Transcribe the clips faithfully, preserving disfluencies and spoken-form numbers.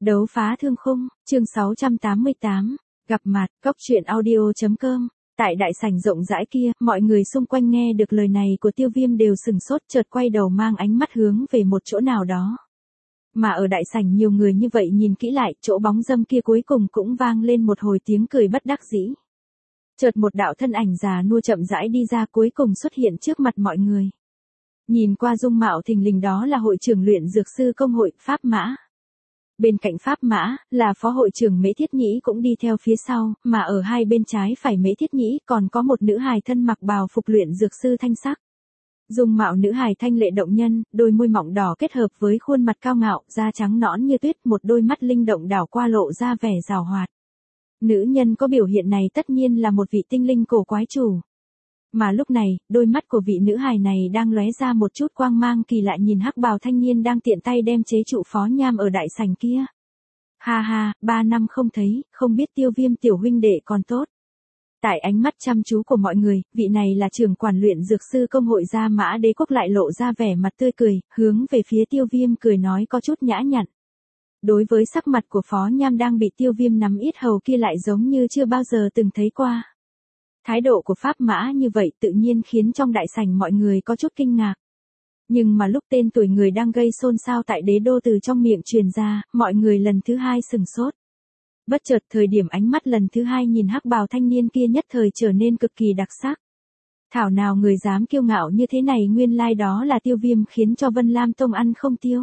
Đấu phá thương khung, chương sáu trăm tám mươi tám, gặp mặt, góc truyện audio.com. Tại đại sảnh rộng rãi kia, mọi người xung quanh nghe được lời này của Tiêu Viêm đều sừng sốt, chợt quay đầu mang ánh mắt hướng về một chỗ nào đó. Mà ở đại sảnh nhiều người như vậy nhìn kỹ lại, chỗ bóng dâm kia cuối cùng cũng vang lên một hồi tiếng cười bất đắc dĩ. Chợt một đạo thân ảnh già nua chậm rãi đi ra, cuối cùng xuất hiện trước mặt mọi người. Nhìn qua dung mạo thình lình đó là hội trưởng luyện dược sư công hội, Pháp Mã. Bên cạnh Pháp Mã, là phó hội trưởng Mễ Thiết Nhĩ cũng đi theo phía sau, mà ở hai bên trái phải Mễ Thiết Nhĩ còn có một nữ hài thân mặc bào phục luyện dược sư thanh sắc. Dung mạo nữ hài thanh lệ động nhân, đôi môi mọng đỏ kết hợp với khuôn mặt cao ngạo, da trắng nõn như tuyết, một đôi mắt linh động đảo qua lộ ra vẻ giàu hoạt. Nữ nhân có biểu hiện này tất nhiên là một vị tinh linh cổ quái chủ. Mà lúc này, đôi mắt của vị nữ hài này đang lóe ra một chút quang mang kỳ lạ nhìn hắc bào thanh niên đang tiện tay đem chế trụ Phó Nham ở đại sảnh kia. Ha ha, ba năm không thấy, không biết Tiêu Viêm tiểu huynh đệ còn tốt. Tại ánh mắt chăm chú của mọi người, vị này là trưởng quản luyện dược sư công hội Gia Mã Đế Quốc lại lộ ra vẻ mặt tươi cười, hướng về phía Tiêu Viêm cười nói có chút nhã nhặn. Đối với sắc mặt của Phó Nham đang bị Tiêu Viêm nắm yết hầu kia lại giống như chưa bao giờ từng thấy qua. Thái độ của Pháp Mã như vậy tự nhiên khiến trong đại sảnh mọi người có chút kinh ngạc. Nhưng mà lúc tên tuổi người đang gây xôn xao tại đế đô từ trong miệng truyền ra, mọi người lần thứ hai sừng sốt. Bất chợt thời điểm ánh mắt lần thứ hai nhìn hắc bào thanh niên kia nhất thời trở nên cực kỳ đặc sắc. Thảo nào người dám kiêu ngạo như thế này, nguyên lai đó là Tiêu Viêm khiến cho Vân Lam Tông ăn không tiêu.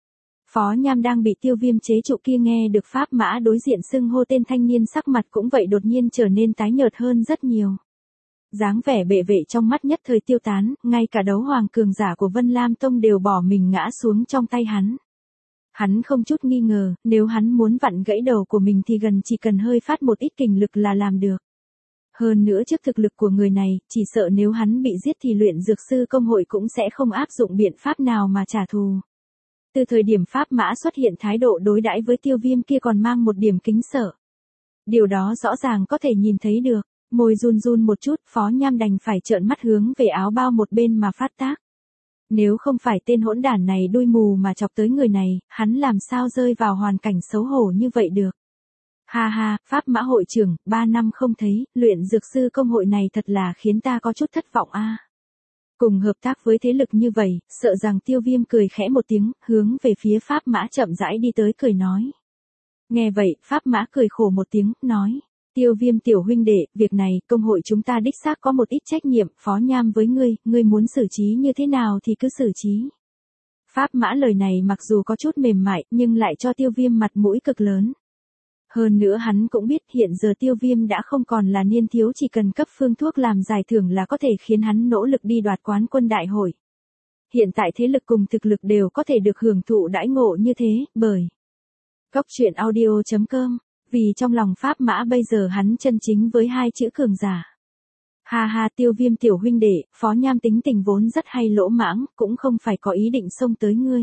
Phó Nham đang bị Tiêu Viêm chế trụ kia nghe được Pháp Mã đối diện xưng hô tên thanh niên, sắc mặt cũng vậy đột nhiên trở nên tái nhợt hơn rất nhiều. Dáng vẻ bệ vệ trong mắt nhất thời tiêu tán, ngay cả đấu hoàng cường giả của Vân Lam Tông đều bỏ mình ngã xuống trong tay hắn. Hắn không chút nghi ngờ, nếu hắn muốn vặn gãy đầu của mình thì gần chỉ cần hơi phát một ít kình lực là làm được. Hơn nữa trước thực lực của người này, chỉ sợ nếu hắn bị giết thì luyện dược sư công hội cũng sẽ không áp dụng biện pháp nào mà trả thù. Từ thời điểm Pháp Mã xuất hiện, thái độ đối đãi với Tiêu Viêm kia còn mang một điểm kính sợ. Điều đó rõ ràng có thể nhìn thấy được, môi run run một chút, Phó Nham đành phải trợn mắt hướng về áo bao một bên mà phát tác. Nếu không phải tên hỗn đản này đuôi mù mà chọc tới người này, hắn làm sao rơi vào hoàn cảnh xấu hổ như vậy được. Ha ha, Pháp Mã hội trưởng, ba năm không thấy, luyện dược sư công hội này thật là khiến ta có chút thất vọng a. À. Cùng hợp tác với thế lực như vậy, sợ rằng Tiêu Viêm cười khẽ một tiếng, hướng về phía Pháp Mã chậm rãi đi tới cười nói. Nghe vậy, Pháp Mã cười khổ một tiếng, nói. Tiêu Viêm tiểu huynh đệ, việc này, công hội chúng ta đích xác có một ít trách nhiệm, Phó Nham với ngươi, ngươi muốn xử trí như thế nào thì cứ xử trí. Pháp Mã lời này mặc dù có chút mềm mại, nhưng lại cho Tiêu Viêm mặt mũi cực lớn. Hơn nữa hắn cũng biết hiện giờ Tiêu Viêm đã không còn là niên thiếu, chỉ cần cấp phương thuốc làm giải thưởng là có thể khiến hắn nỗ lực đi đoạt quán quân đại hội. Hiện tại thế lực cùng thực lực đều có thể được hưởng thụ đãi ngộ như thế, bởi góc truyện audio.com. Vì trong lòng Pháp Mã bây giờ hắn chân chính với hai chữ cường giả. Ha ha, Tiêu Viêm tiểu huynh đệ, Phó Nham tính tình vốn rất hay lỗ mãng, cũng không phải có ý định xông tới ngươi.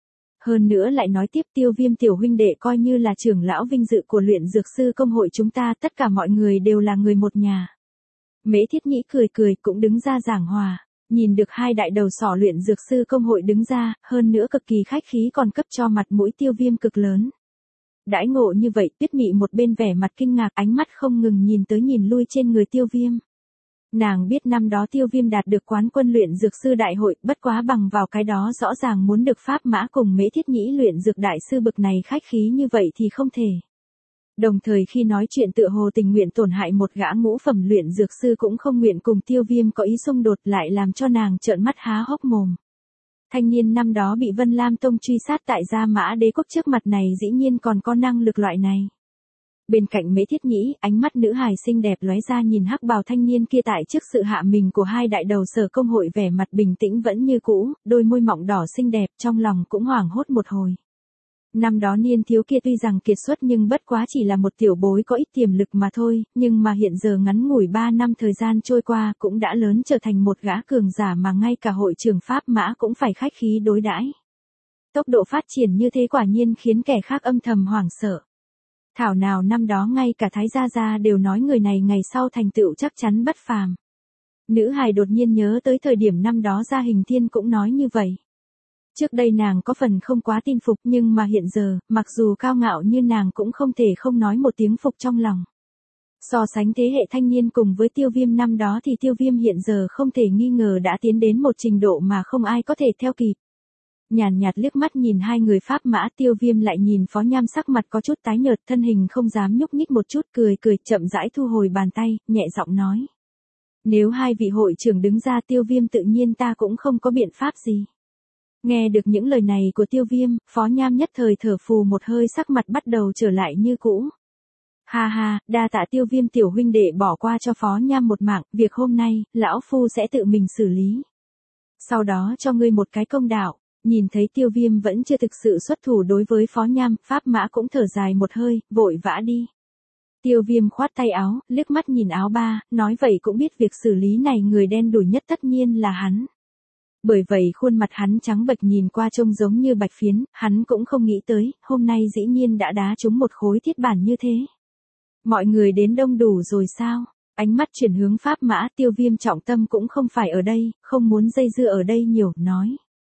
Hơn nữa lại nói tiếp, Tiêu Viêm tiểu huynh đệ coi như là trưởng lão vinh dự của luyện dược sư công hội chúng ta, tất cả mọi người đều là người một nhà. Mễ Thiết Nhĩ cười cười cũng đứng ra giảng hòa, nhìn được hai đại đầu sỏ luyện dược sư công hội đứng ra, hơn nữa cực kỳ khách khí còn cấp cho mặt mũi Tiêu Viêm cực lớn. Đãi ngộ như vậy, Tuyết Mị một bên vẻ mặt kinh ngạc, ánh mắt không ngừng nhìn tới nhìn lui trên người Tiêu Viêm. Nàng biết năm đó Tiêu Viêm đạt được quán quân luyện dược sư đại hội, bất quá bằng vào cái đó rõ ràng muốn được Pháp Mã cùng Mễ Thiết Nhĩ luyện dược đại sư bực này khách khí như vậy thì không thể. Đồng thời khi nói chuyện tựa hồ tình nguyện tổn hại một gã ngũ phẩm luyện dược sư cũng không nguyện cùng Tiêu Viêm có ý xung đột, lại làm cho nàng trợn mắt há hốc mồm. Thanh niên năm đó bị Vân Lam Tông truy sát tại Gia Mã Đế Quốc trước mặt này dĩ nhiên còn có năng lực loại này. Bên cạnh Mễ Thiết Nhĩ, ánh mắt nữ hài xinh đẹp lóe ra nhìn hắc bào thanh niên kia tại trước sự hạ mình của hai đại đầu sở công hội, vẻ mặt bình tĩnh vẫn như cũ, đôi môi mọng đỏ xinh đẹp, trong lòng cũng hoảng hốt một hồi. Năm đó niên thiếu kia tuy rằng kiệt xuất nhưng bất quá chỉ là một tiểu bối có ít tiềm lực mà thôi, nhưng mà hiện giờ ngắn ngủi ba năm thời gian trôi qua cũng đã lớn trở thành một gã cường giả mà ngay cả hội trưởng Pháp Mã cũng phải khách khí đối đãi. Tốc độ phát triển như thế quả nhiên khiến kẻ khác âm thầm hoảng sợ. Thảo nào năm đó ngay cả Thái Gia Gia đều nói người này ngày sau thành tựu chắc chắn bất phàm. Nữ hài đột nhiên nhớ tới thời điểm năm đó Gia Hình Thiên cũng nói như vậy. Trước đây nàng có phần không quá tin phục nhưng mà hiện giờ, mặc dù cao ngạo như nàng cũng không thể không nói một tiếng phục trong lòng. So sánh thế hệ thanh niên cùng với Tiêu Viêm năm đó thì Tiêu Viêm hiện giờ không thể nghi ngờ đã tiến đến một trình độ mà không ai có thể theo kịp. Nhàn nhạt liếc mắt nhìn hai người Pháp Mã, Tiêu Viêm lại nhìn Phó Nham sắc mặt có chút tái nhợt, thân hình không dám nhúc nhích một chút, cười cười chậm rãi thu hồi bàn tay, nhẹ giọng nói. Nếu hai vị hội trưởng đứng ra Tiêu Viêm tự nhiên ta cũng không có biện pháp gì. Nghe được những lời này của Tiêu Viêm, Phó Nham nhất thời thở phù một hơi, sắc mặt bắt đầu trở lại như cũ. Ha ha, đa tạ Tiêu Viêm tiểu huynh đệ bỏ qua cho Phó Nham một mạng, việc hôm nay, lão phu sẽ tự mình xử lý. Sau đó cho ngươi một cái công đạo. Nhìn thấy Tiêu Viêm vẫn chưa thực sự xuất thủ đối với Phó Nham, Pháp Mã cũng thở dài một hơi, vội vã đi. Tiêu Viêm khoát tay áo, liếc mắt nhìn áo ba, nói vậy cũng biết việc xử lý này người đen đủi nhất tất nhiên là hắn. Bởi vậy khuôn mặt hắn trắng bệch nhìn qua trông giống như bạch phiến, hắn cũng không nghĩ tới, hôm nay dĩ nhiên đã đá trúng một khối thiết bản như thế. Mọi người đến đông đủ rồi sao? Ánh mắt chuyển hướng Pháp Mã, Tiêu Viêm trọng tâm cũng không phải ở đây, không muốn dây dưa ở đây nhiều, nói.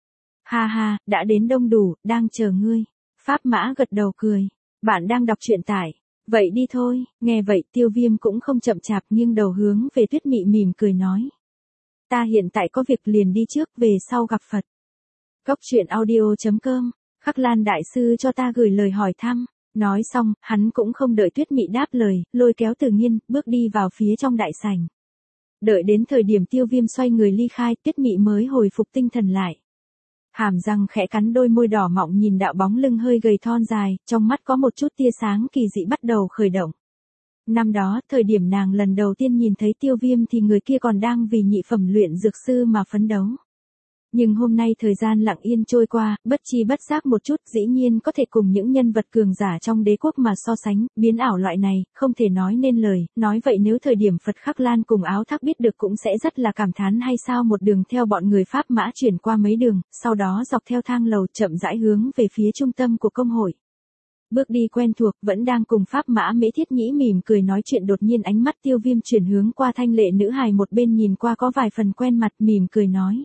Ha ha, đã đến đông đủ, đang chờ ngươi. Pháp Mã gật đầu cười. Bạn đang đọc truyện tải. Vậy đi thôi, nghe vậy Tiêu Viêm cũng không chậm chạp nghiêng đầu hướng về Tuyết Mị mỉm cười nói. Ta hiện tại có việc liền đi trước, về sau gặp Phật. Cốc truyện audio chấm com, Khắc Lan Đại Sư cho ta gửi lời hỏi thăm. Nói xong, hắn cũng không đợi Tuyết Mị đáp lời, lôi kéo Từ Nghiên, bước đi vào phía trong đại sảnh. Đợi đến thời điểm Tiêu Viêm xoay người ly khai, Tuyết Mị mới hồi phục tinh thần lại. Hàm răng khẽ cắn đôi môi đỏ mọng nhìn đạo bóng lưng hơi gầy thon dài, trong mắt có một chút tia sáng kỳ dị bắt đầu khởi động. Năm đó, thời điểm nàng lần đầu tiên nhìn thấy Tiêu Viêm thì người kia còn đang vì nhị phẩm luyện dược sư mà phấn đấu. Nhưng hôm nay thời gian lặng yên trôi qua, bất chi bất giác một chút dĩ nhiên có thể cùng những nhân vật cường giả trong đế quốc mà so sánh, biến ảo loại này, không thể nói nên lời, nói vậy nếu thời điểm Phật Khắc Lan cùng Áo Thác biết được cũng sẽ rất là cảm thán hay sao. Một đường theo bọn người Pháp Mã chuyển qua mấy đường, sau đó dọc theo thang lầu chậm rãi hướng về phía trung tâm của công hội. Bước đi quen thuộc, vẫn đang cùng Pháp Mã Mễ Thiết Nhĩ mỉm cười nói chuyện, đột nhiên ánh mắt Tiêu Viêm chuyển hướng qua thanh lệ nữ hài một bên nhìn qua có vài phần quen mặt, mỉm cười nói.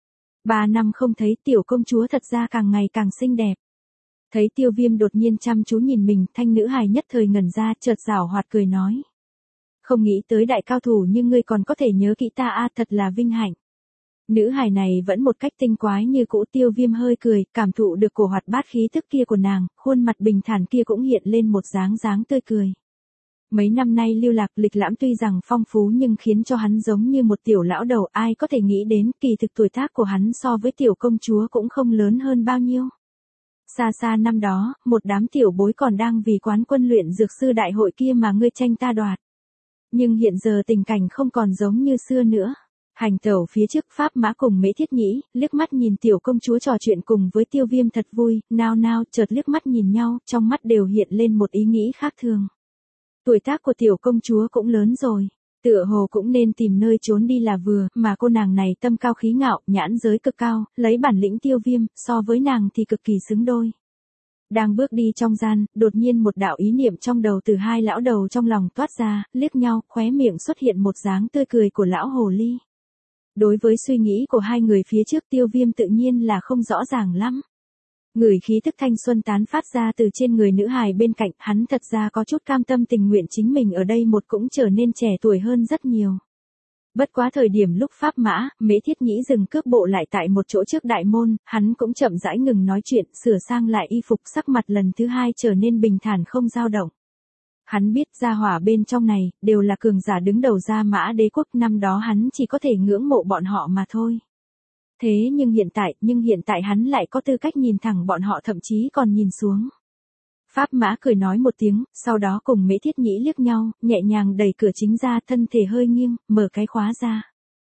Ba năm không thấy tiểu công chúa thật ra càng ngày càng xinh đẹp. Thấy Tiêu Viêm đột nhiên chăm chú nhìn mình, thanh nữ hài nhất thời ngẩn ra, chợt giảo hoạt cười nói. Không nghĩ tới đại cao thủ nhưng ngươi còn có thể nhớ kỹ ta a, thật là vinh hạnh. Nữ hài này vẫn một cách tinh quái như cũ. Tiêu Viêm hơi cười, cảm thụ được cổ hoạt bát khí tức kia của nàng, khuôn mặt bình thản kia cũng hiện lên một dáng dáng tươi cười. Mấy năm nay lưu lạc lịch lãm tuy rằng phong phú nhưng khiến cho hắn giống như một tiểu lão đầu, ai có thể nghĩ đến kỳ thực tuổi tác của hắn so với tiểu công chúa cũng không lớn hơn bao nhiêu. Xa xa năm đó, một đám tiểu bối còn đang vì quán quân luyện dược sư đại hội kia mà ngươi tranh ta đoạt. Nhưng hiện giờ tình cảnh không còn giống như xưa nữa. Hành tẩu phía trước Pháp Mã cùng Mễ Thiết Nhĩ, liếc mắt nhìn tiểu công chúa trò chuyện cùng với Tiêu Viêm thật vui, nao nao chợt liếc mắt nhìn nhau, trong mắt đều hiện lên một ý nghĩ khác thường. Tuổi tác của tiểu công chúa cũng lớn rồi, tựa hồ cũng nên tìm nơi trốn đi là vừa, mà cô nàng này tâm cao khí ngạo, nhãn giới cực cao, lấy bản lĩnh Tiêu Viêm, so với nàng thì cực kỳ xứng đôi. Đang bước đi trong gian, đột nhiên một đạo ý niệm trong đầu từ hai lão đầu trong lòng toát ra, liếc nhau, khóe miệng xuất hiện một dáng tươi cười của lão hồ ly. Đối với suy nghĩ của hai người phía trước Tiêu Viêm tự nhiên là không rõ ràng lắm. Ngửi khí thức thanh xuân tán phát ra từ trên người nữ hài bên cạnh, hắn thật ra có chút cam tâm tình nguyện chính mình ở đây một cũng trở nên trẻ tuổi hơn rất nhiều. Bất quá thời điểm lúc Pháp Mã, Mễ Thiết Nhĩ dừng cước bộ lại tại một chỗ trước đại môn, hắn cũng chậm rãi ngừng nói chuyện, sửa sang lại y phục, sắc mặt lần thứ hai trở nên bình thản không dao động. Hắn biết gia hỏa bên trong này, đều là cường giả đứng đầu Gia Mã đế quốc, năm đó hắn chỉ có thể ngưỡng mộ bọn họ mà thôi. Thế nhưng hiện tại, nhưng hiện tại hắn lại có tư cách nhìn thẳng bọn họ, thậm chí còn nhìn xuống. Pháp Mã cười nói một tiếng, sau đó cùng Mễ Thiết Nhĩ liếc nhau, nhẹ nhàng đẩy cửa chính ra, thân thể hơi nghiêng, mở cái khóa ra.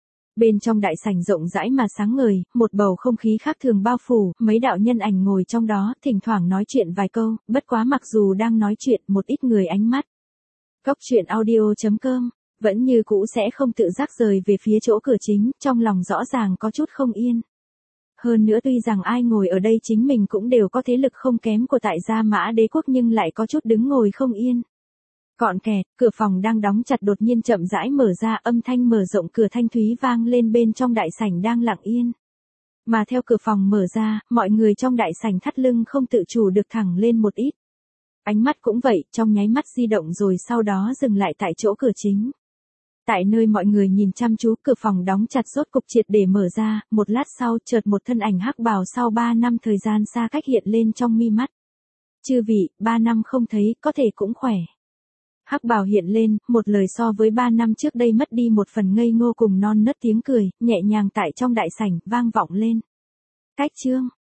Bên trong đại sảnh rộng rãi mà sáng ngời, một bầu không khí khác thường bao phủ, mấy đạo nhân ảnh ngồi trong đó, thỉnh thoảng nói chuyện vài câu, bất quá mặc dù đang nói chuyện, một ít người ánh mắt. Cốc truyện audio chấm com, vẫn như cũ sẽ không tự giác rời về phía chỗ cửa chính, trong lòng rõ ràng có chút không yên. Hơn nữa tuy rằng ai ngồi ở đây chính mình cũng đều có thế lực không kém của tại Gia Mã đế quốc nhưng lại có chút đứng ngồi không yên. Cọn kẹt, cửa phòng đang đóng chặt đột nhiên chậm rãi mở ra, âm thanh mở rộng cửa thanh thúy vang lên bên trong đại sảnh đang lặng yên. Mà theo cửa phòng mở ra, mọi người trong đại sảnh thắt lưng không tự chủ được thẳng lên một ít. Ánh mắt cũng vậy, trong nháy mắt di động rồi sau đó dừng lại tại chỗ cửa chính. Tại nơi mọi người nhìn chăm chú, cửa phòng đóng chặt rốt cục triệt để mở ra, một lát sau chợt một thân ảnh hắc bào sau ba năm thời gian xa cách hiện lên trong mi mắt. Chư vị, ba năm không thấy, có thể cũng khỏe. Hắc bào hiện lên, một lời so với ba năm trước đây mất đi một phần ngây ngô cùng non nớt tiếng cười, nhẹ nhàng tại trong đại sảnh, vang vọng lên. Cách chương.